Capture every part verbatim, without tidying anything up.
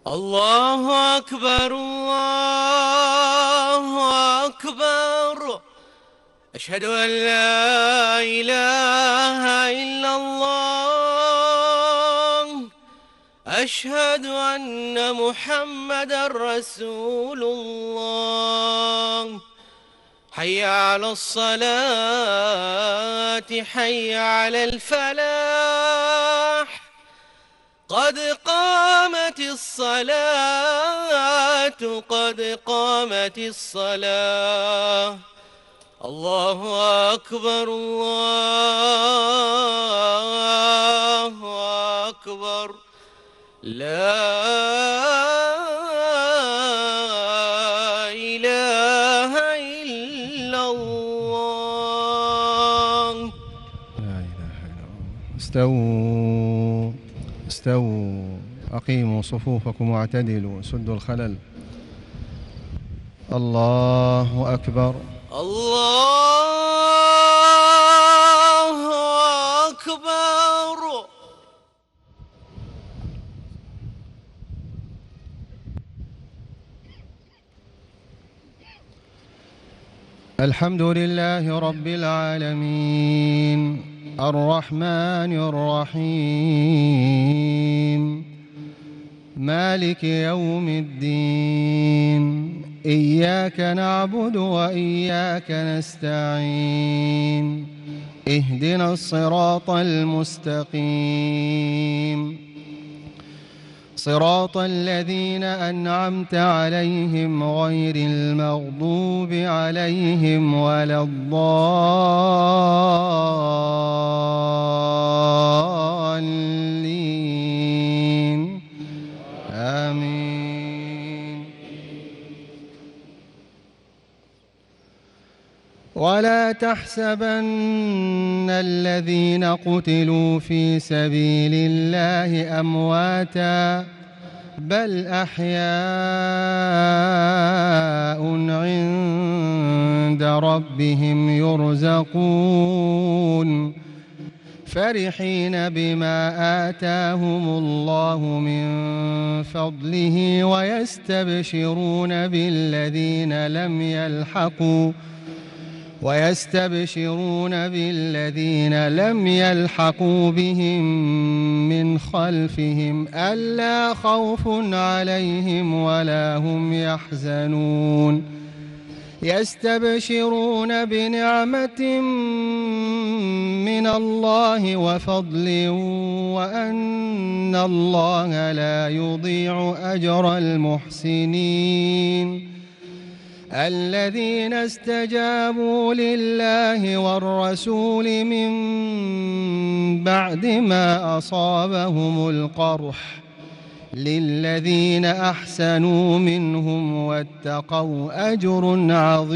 الله أكبر الله أكبر. أشهد أن لا إله إلا الله. أشهد أن محمدًا رسول الله. حي على الصلاة حي على الفلاح. قد قامت الصلاة قد قامت الصلاة. الله أكبر الله أكبر. لا إله إلا الله. لا إله إلا الله. استووا استووا أقيموا صفوفكم واعتدلوا سدوا الخلل. الله أكبر. الله أكبر. الحمد لله رب العالمين الرحمن الرحيم مالك يوم الدين. إياك نعبد وإياك نستعين. اهدنا الصراط المستقيم صراط الذين أنعمت عليهم غير المغضوب عليهم ولا الضالين. آمين. ولا تحسبن الذين قتلوا في سبيل الله أمواتاً بل أحياء عند ربهم يرزقون فرحين بما آتاهم الله من فضله ويستبشرون بالذين لم يلحقوا ويستبشرون بالذين لم يلحقوا بهم من خلفهم ألا خوف عليهم ولا هم يحزنون. يستبشرون بنعمة من الله وفضل وأن الله لا يضيع أجر المحسنين. الذين استجابوا لله والرسول من بعد ما أصابهم القرح للذين أحسنوا منهم واتقوا أجر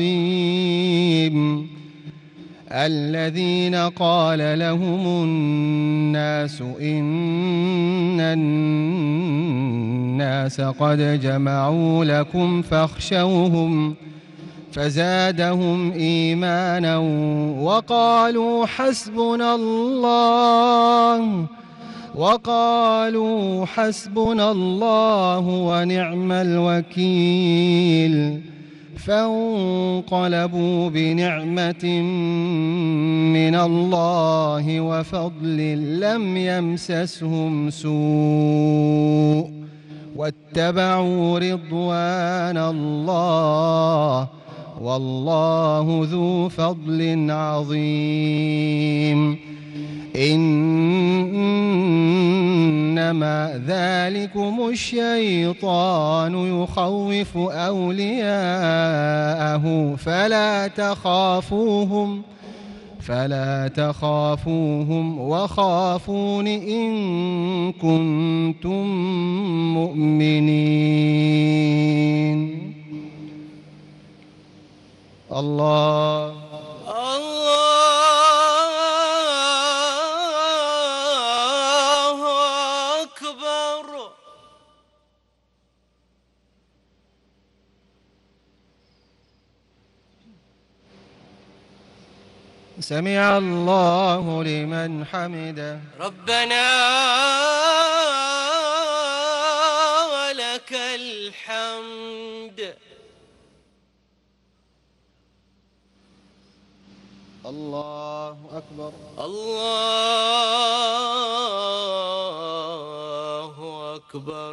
عظيم. الذين قال لهم الناس إن الناس قد جمعوا لكم فاخشوهم فزادهم إيمانا وقالوا حسبنا الله وقالوا حسبنا الله ونعم الوكيل. فانقلبوا بنعمة من الله وفضل لم يمسسهم سوء واتبعوا رضوان الله والله ذو فضل عظيم. إنما ذلكم الشيطان يخوف أولياءه فلا تخافوهم فلا تخافوهم وخافون إن كنتم مؤمنين. الله الله أكبر. سمع الله لمن حمده. ربنا ولك الحمد. الله أكبر. الله أكبر.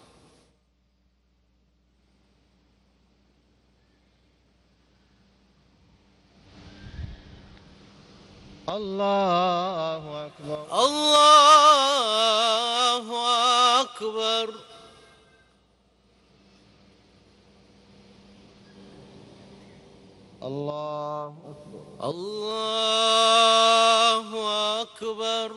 الله أكبر. الله أكبر. الله أكبر. الله أكبر.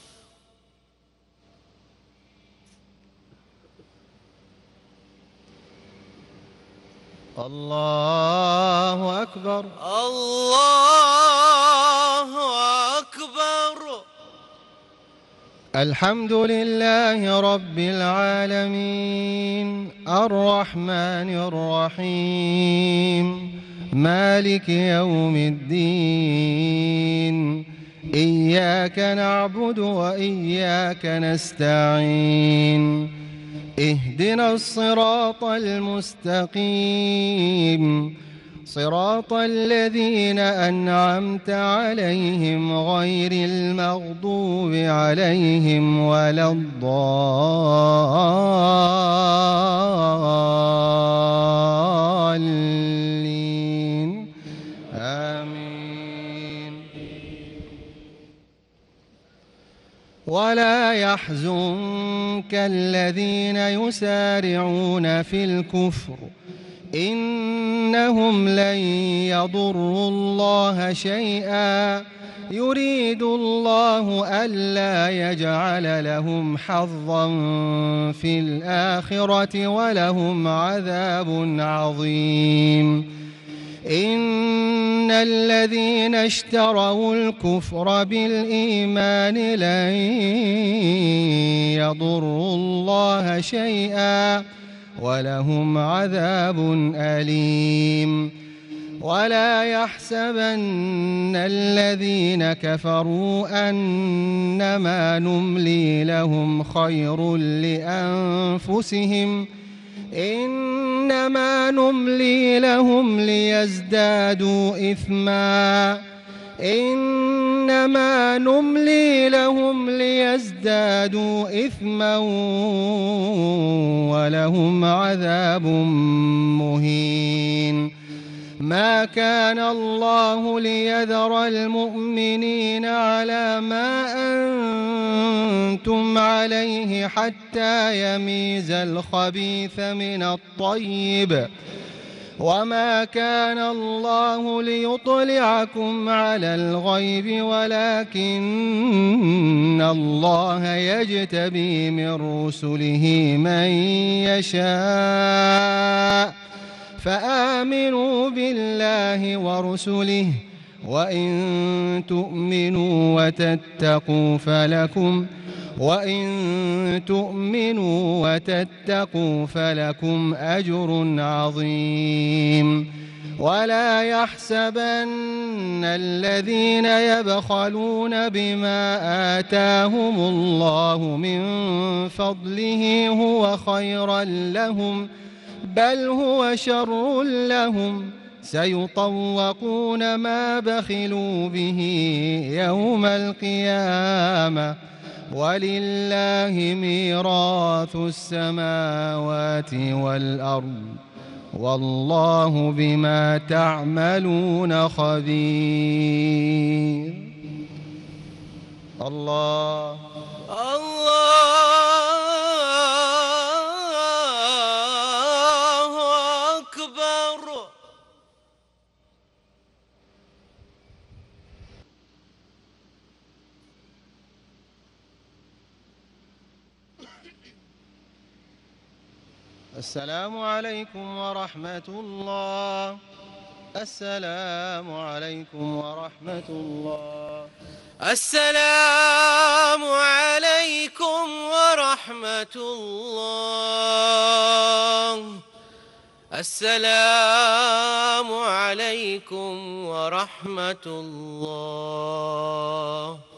الله أكبر. الله أكبر. الحمد لله رب العالمين الرحمن الرحيم مالك يوم الدين إياك نعبد وإياك نستعين اهدنا الصراط المستقيم صراط الذين أنعمت عليهم غير المغضوب عليهم ولا الضالين آمين. ولا يحزنك الذين يسارعون في الكفر إنهم لن يضروا الله شيئا يريد الله ألا يجعل لهم حظا في الآخرة ولهم عذاب عظيم. إن الذين اشتروا الكفر بالإيمان لن يضروا الله شيئا ولهم عذاب أليم. ولا يحسبن الذين كفروا أنما نملي لهم خير لأنفسهم إنما نملي لهم ليزدادوا إثما إنما نملي لهم ليزدادوا إثما ولهم عذاب مهين. ما كان الله ليذر المؤمنين على ما أنتم عليه حتى يميز الخبيث من الطيب وما كان الله ليطلعكم على الغيب ولكن الله يجتبي من رسله من يشاء فآمنوا بالله ورسله وإن تؤمنوا وتتقوا فلكم وإن تؤمنوا وتتقوا فلكم أجر عظيم. ولا يحسبن الذين يبخلون بما آتاهم الله من فضله هو خيرا لهم بل هو شر لهم سيطوقون ما بخلوا به يوم القيامة ولله ميراث السماوات والأرض والله بما تعملون خبير. الله الله أكبر. السلام عليكم ورحمة الله. السلام عليكم ورحمة الله. السلام عليكم ورحمة الله. السلام عليكم ورحمة الله.